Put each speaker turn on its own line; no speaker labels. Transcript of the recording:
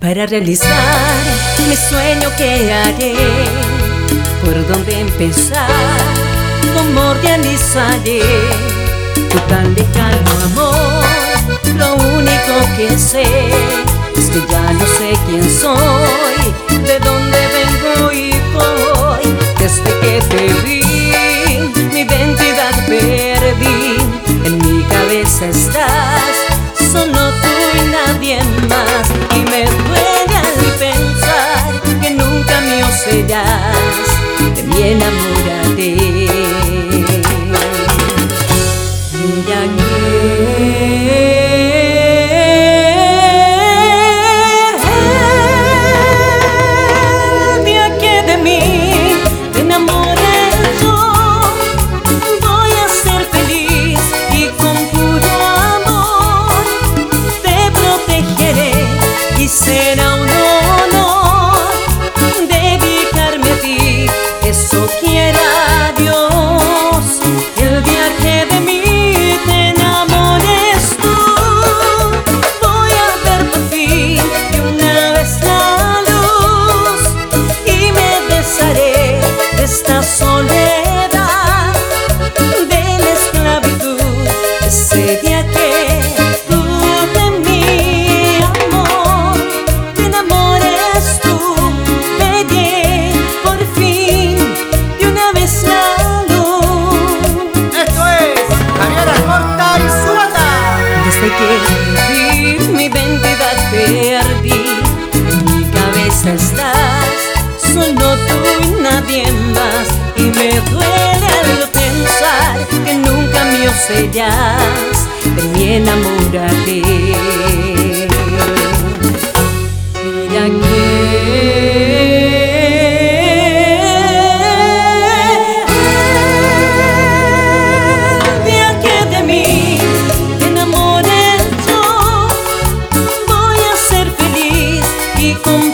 Para realizar mi sueño, ¿qué haré? ¿Por dónde empezar? ¿Cómo organizaré tu tan lejano amor? Lo único que sé es que ya no sé quién soy, de dónde vengo y voy. Desde que te vi, mi identidad perdí. En mi cabeza estás, solo tú y nadie más. Y me duele al pensar que nunca mío serás, de mí enamórate. Mira el día que de mí te enamoré yo, voy a ser feliz y con puro amor te protegeré, y será un honor dedicarme a ti, eso quiera Dios. El día que de mí te enamores tú, voy a ver por fin de una vez la luz y me desharé de esta soledad, de la esclavitud. Ese día que tú de mi amor te enamores tú, veré por fin de una vez la luz.
Esto es Javier Alcorta y su banda.
Desde que vi, mi identidad perdí. En mi cabeza estás, solo tú y nadie más. Y me duele al pensar que nunca mío serás, de mí enamórate. Mira el día que de mí te enamoré yo, voy a ser feliz y con